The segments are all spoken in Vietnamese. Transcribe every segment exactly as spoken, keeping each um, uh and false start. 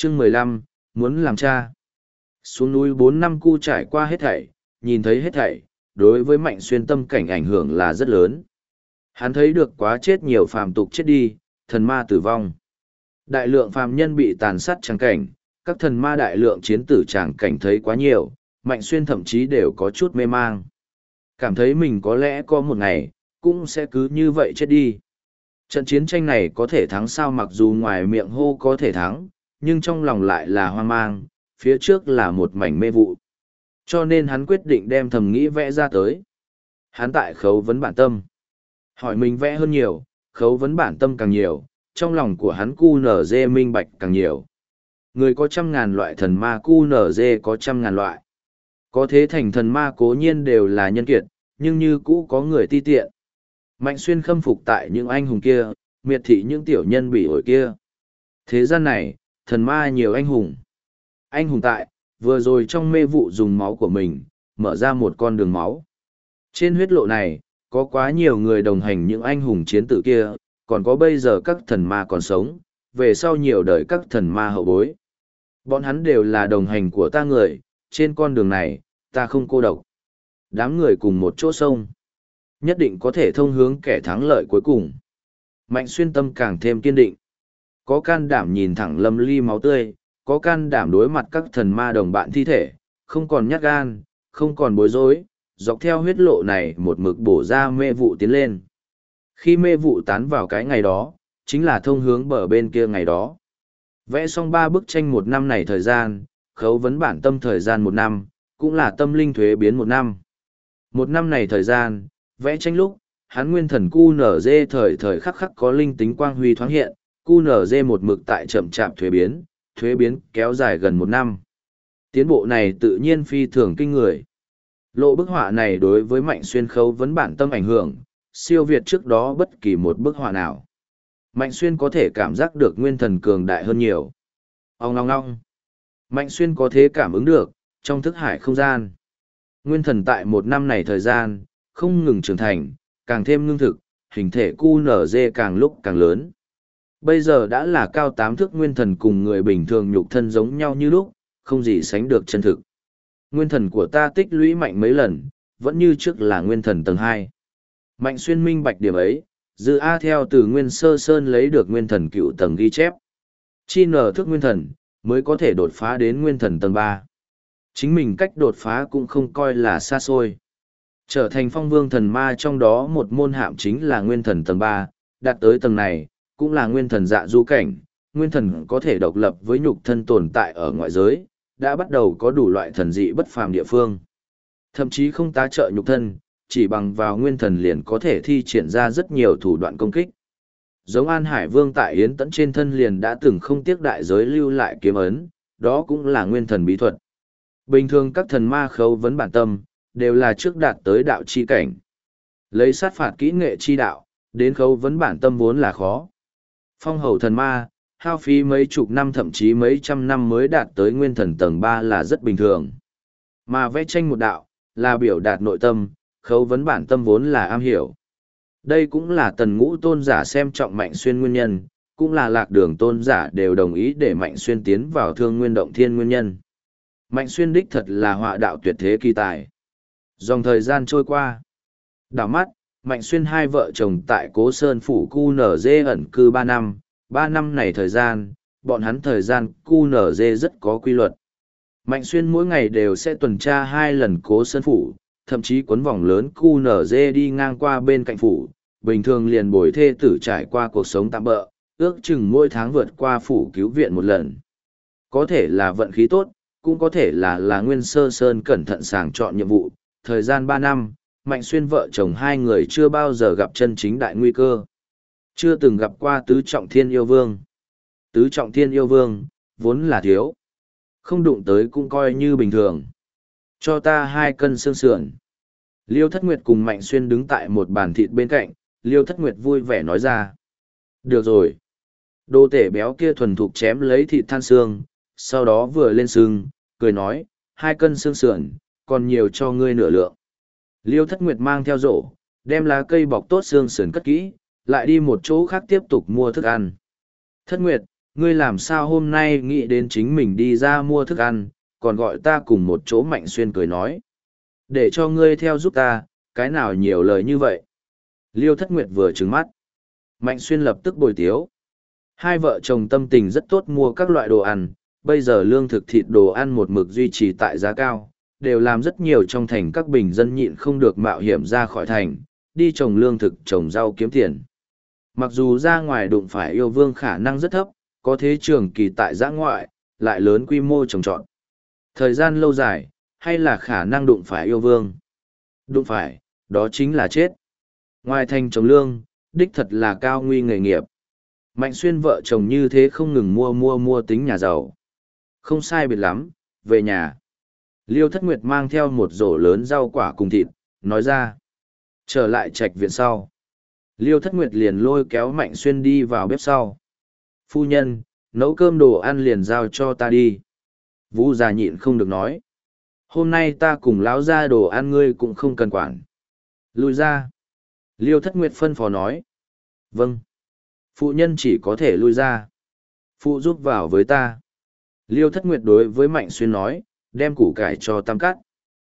Chương mười lăm, muốn làm cha. Xuống núi bốn năm cu trải qua hết thảy, nhìn thấy hết thảy, đối với Mạnh Xuyên tâm cảnh ảnh hưởng là rất lớn. Hắn thấy được quá chết nhiều phàm tục chết đi, thần ma tử vong. Đại lượng phàm nhân bị tàn sát tràng cảnh, các thần ma đại lượng chiến tử tràng cảnh thấy quá nhiều, Mạnh Xuyên thậm chí đều có chút mê mang. Cảm thấy mình có lẽ có một ngày, cũng sẽ cứ như vậy chết đi. Trận chiến tranh này có thể thắng sao, mặc dù ngoài miệng hô có thể thắng, nhưng trong lòng lại là hoang mang, phía trước là một mảnh mê vụ. Cho nên hắn quyết định đem thầm nghĩ vẽ ra tới. Hắn tại khấu vấn bản tâm. Hỏi mình vẽ hơn nhiều, khấu vấn bản tâm càng nhiều, trong lòng của hắn cu nở dê minh bạch càng nhiều. Người có trăm ngàn loại thần ma, cu nở dê có trăm ngàn loại. Có thế thành thần ma cố nhiên đều là nhân kiệt, nhưng như cũ có người ti tiện. Mạnh Xuyên khâm phục tại những anh hùng kia, miệt thị những tiểu nhân bị ổi kia. Thế gian này, thần ma nhiều anh hùng. Anh hùng tại, vừa rồi trong mê vụ dùng máu của mình, mở ra một con đường máu. Trên huyết lộ này, có quá nhiều người đồng hành những anh hùng chiến tử kia, còn có bây giờ các thần ma còn sống, về sau nhiều đời các thần ma hậu bối. Bọn hắn đều là đồng hành của ta người, trên con đường này, ta không cô độc. Đám người cùng một chỗ sông, nhất định có thể thông hướng kẻ thắng lợi cuối cùng. Mạnh Xuyên tâm càng thêm kiên định. Có can đảm nhìn thẳng Lâm Ly máu tươi, có can đảm đối mặt các thần ma đồng bạn thi thể, không còn nhát gan, không còn bối rối, dọc theo huyết lộ này một mực bổ ra mê vụ tiến lên. Khi mê vụ tán vào cái ngày đó, chính là thông hướng bờ bên kia ngày đó. Vẽ xong ba bức tranh một năm này thời gian, khấu vấn bản tâm thời gian một năm, cũng là tâm linh thuế biến một năm. Một năm này thời gian, vẽ tranh lúc, hắn nguyên thần cu nở dê thời thời khắc khắc có linh tính quang huy thoáng hiện, cu nở dê một mực tại chậm chạp thuế biến, thuế biến kéo dài gần một năm. Tiến bộ này tự nhiên phi thường kinh người. Lộ bức họa này đối với Mạnh Xuyên khấu vấn bản tâm ảnh hưởng, siêu việt trước đó bất kỳ một bức họa nào. Mạnh Xuyên có thể cảm giác được nguyên thần cường đại hơn nhiều. Ông ngong ngong. Mạnh Xuyên có thể cảm ứng được, trong thức hải không gian. Nguyên thần tại một năm này thời gian, không ngừng trưởng thành, càng thêm ngưng thực, hình thể cu nở dê càng lúc càng lớn. Bây giờ đã là cao tám thước nguyên thần cùng người bình thường nhục thân giống nhau như lúc, không gì sánh được chân thực. Nguyên thần của ta tích lũy mạnh mấy lần, vẫn như trước là nguyên thần tầng hai. Mạnh Xuyên minh bạch điểm ấy, Dư A theo từ Nguyên Sơ Sơn lấy được nguyên thần cựu tầng ghi chép. Chi nở thức nguyên thần, mới có thể đột phá đến nguyên thần tầng ba. Chính mình cách đột phá cũng không coi là xa xôi. Trở thành phong vương thần ma trong đó một môn hạm chính là nguyên thần tầng ba, đạt tới tầng này, cũng là nguyên thần dạ du cảnh, nguyên thần có thể độc lập với nhục thân tồn tại ở ngoại giới, đã bắt đầu có đủ loại thần dị bất phàm địa phương. Thậm chí không tá trợ nhục thân, chỉ bằng vào nguyên thần liền có thể thi triển ra rất nhiều thủ đoạn công kích. Giống An Hải Vương tại Yến Tẫn trên thân liền đã từng không tiếc đại giới lưu lại kiếm ấn, đó cũng là nguyên thần bí thuật. Bình thường các thần ma khấu vấn bản tâm, đều là trước đạt tới đạo chi cảnh. Lấy sát phạt kỹ nghệ chi đạo, đến khấu vấn bản tâm vốn là khó. Phong hầu thần ma, hao phí mấy chục năm thậm chí mấy trăm năm mới đạt tới nguyên thần tầng ba là rất bình thường. Mà vẽ tranh một đạo, là biểu đạt nội tâm, khấu vấn bản tâm vốn là am hiểu. Đây cũng là tần ngũ tôn giả xem trọng Mạnh Xuyên nguyên nhân, cũng là lạc đường tôn giả đều đồng ý để Mạnh Xuyên tiến vào thương nguyên động thiên nguyên nhân. Mạnh Xuyên đích thật là họa đạo tuyệt thế kỳ tài. Dòng thời gian trôi qua. Đảo mắt, Mạnh Xuyên hai vợ chồng tại Cố Sơn Phủ cu nở dê ẩn cư ba năm, ba năm này thời gian, bọn hắn thời gian cu nở dê rất có quy luật. Mạnh Xuyên mỗi ngày đều sẽ tuần tra hai lần Cố Sơn Phủ, thậm chí quấn vòng lớn cu nở dê đi ngang qua bên cạnh phủ, bình thường liền bồi thê tử trải qua cuộc sống tạm bỡ, ước chừng mỗi tháng vượt qua phủ cứu viện một lần. Có thể là vận khí tốt, cũng có thể là là Nguyên Sơ Sơn cẩn thận sàng chọn nhiệm vụ, thời gian ba năm, Mạnh Xuyên vợ chồng hai người chưa bao giờ gặp chân chính đại nguy cơ. Chưa từng gặp qua tứ trọng thiên yêu vương. Tứ trọng thiên yêu vương, vốn là thiếu. Không đụng tới cũng coi như bình thường. Cho ta hai cân xương sườn. Liêu Thất Nguyệt cùng Mạnh Xuyên đứng tại một bàn thịt bên cạnh, Liêu Thất Nguyệt vui vẻ nói ra. Được rồi. Đô tể béo kia thuần thục chém lấy thịt than xương, sau đó vừa lên xương, cười nói, hai cân xương sườn, còn nhiều cho ngươi nửa lượng. Liêu Thất Nguyệt mang theo rổ, đem lá cây bọc tốt xương sườn cất kỹ, lại đi một chỗ khác tiếp tục mua thức ăn. Thất Nguyệt, Ngươi làm sao hôm nay nghĩ đến chính mình đi ra mua thức ăn, còn gọi ta cùng một chỗ Mạnh Xuyên cười nói. Để cho ngươi theo giúp ta, cái nào nhiều lời như vậy. Liêu Thất Nguyệt vừa trừng mắt. Mạnh Xuyên lập tức bồi tiếu. Hai vợ chồng tâm tình rất tốt mua các loại đồ ăn, bây giờ lương thực thịt đồ ăn một mực duy trì tại giá cao, đều làm rất nhiều trong thành các bình dân nhịn không được mạo hiểm ra khỏi thành, đi trồng lương thực trồng rau kiếm tiền. Mặc dù ra ngoài đụng phải yêu vương khả năng rất thấp, có thế trường kỳ tại giã ngoại, lại lớn quy mô trồng trọt. Thời gian lâu dài, hay là khả năng đụng phải yêu vương. Đụng phải, đó chính là chết. Ngoài thành trồng lương, đích thật là cao nguy nghề nghiệp. Mạnh Xuyên vợ chồng như thế không ngừng mua mua mua tính nhà giàu. Không sai biệt lắm, về nhà. Liêu Thất Nguyệt mang theo một rổ lớn rau quả cùng thịt, nói ra. Trở lại trạch viện sau. Liêu Thất Nguyệt liền lôi kéo Mạnh Xuyên đi vào bếp sau. Phu nhân, nấu cơm đồ ăn liền giao cho ta đi. Vũ già nhịn không được nói. Hôm nay ta cùng lão ra đồ ăn ngươi cũng không cần quản. Lui ra. Liêu Thất Nguyệt phân phó nói. Vâng. Phụ nhân chỉ có thể lui ra. Phụ giúp vào với ta. Liêu Thất Nguyệt đối với Mạnh Xuyên nói, đem củ cải cho tam cắt.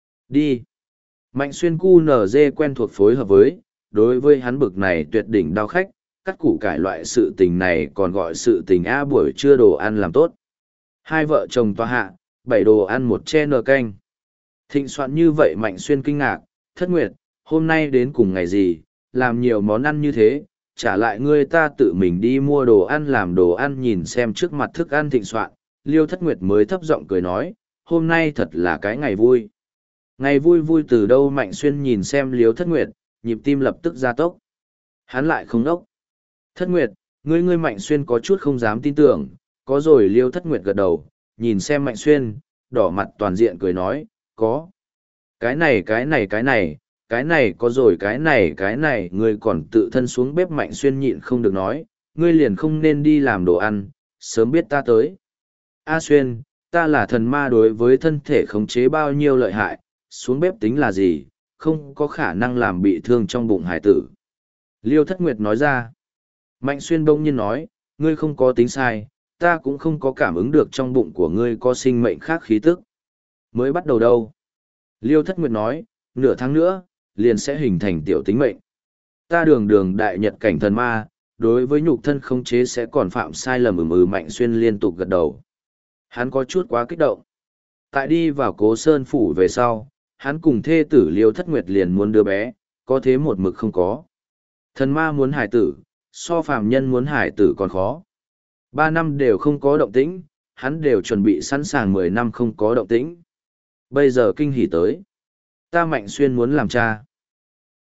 Đi. Mạnh Xuyên cu nở dê quen thuộc phối hợp với, đối với hắn bực này tuyệt đỉnh đao khách, cắt củ cải loại sự tình này còn gọi sự tình A buổi trưa đồ ăn làm tốt. Hai vợ chồng tòa hạ, bảy đồ ăn một che nờ canh. Thịnh soạn như vậy Mạnh Xuyên kinh ngạc, Thất Nguyệt, hôm nay đến cùng ngày gì, làm nhiều món ăn như thế, trả lại ngươi ta tự mình đi mua đồ ăn làm đồ ăn nhìn xem trước mặt thức ăn thịnh soạn, Liêu Thất Nguyệt mới thấp giọng cười nói, hôm nay thật là cái ngày vui. Ngày vui vui từ đâu Mạnh Xuyên nhìn xem Liêu Thất Nguyệt, nhịp tim lập tức gia tốc. Hắn lại không đốc. Thất Nguyệt, ngươi ngươi Mạnh Xuyên có chút không dám tin tưởng, có rồi Liêu Thất Nguyệt gật đầu, nhìn xem Mạnh Xuyên, đỏ mặt toàn diện cười nói, có. Cái này cái này cái này, cái này có rồi cái này cái này, ngươi còn tự thân xuống bếp Mạnh Xuyên nhịn không được nói, ngươi liền không nên đi làm đồ ăn, sớm biết ta tới. A Xuyên, ta là thần ma đối với thân thể khống chế bao nhiêu lợi hại, xuống bếp tính là gì, không có khả năng làm bị thương trong bụng hải tử. Liêu Thất Nguyệt nói ra. Mạnh Xuyên bỗng nhiên nói, ngươi không có tính sai, ta cũng không có cảm ứng được trong bụng của ngươi có sinh mệnh khác khí tức. Mới bắt đầu đâu? Liêu Thất Nguyệt nói, nửa tháng nữa, liền sẽ hình thành tiểu tính mệnh. Ta đường đường đại nhật cảnh thần ma, đối với nhục thân khống chế sẽ còn phạm sai lầm ừm ừ Mạnh Xuyên liên tục gật đầu. Hắn có chút quá kích động. Tại đi vào Cố Sơn Phủ về sau, hắn cùng thê tử Liêu Thất Nguyệt liền muốn đứa bé, có thế một mực không có. Thần ma muốn hải tử, so phàm nhân muốn hải tử còn khó. Ba năm đều không có động tĩnh, hắn đều chuẩn bị sẵn sàng mười năm không có động tĩnh. Bây giờ kinh hỉ tới. Ta Mạnh Xuyên muốn làm cha.